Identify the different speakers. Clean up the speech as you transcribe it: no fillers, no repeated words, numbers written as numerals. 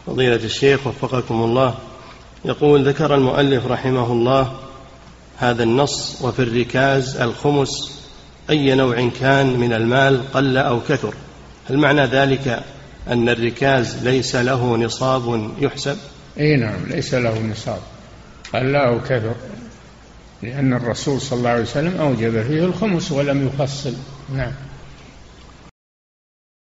Speaker 1: فضيلة الشيخ وفقكم الله، يقول: ذكر المؤلف رحمه الله هذا النص: وفي الركاز الخمس أي نوع كان من المال قل أو كثر. هل معنى ذلك أن الركاز ليس له نصاب يحسب؟
Speaker 2: أي نعم، ليس له نصاب قل أو كثر، لأن الرسول صلى الله عليه وسلم أوجب فيه الخمس ولم يفصل. نعم.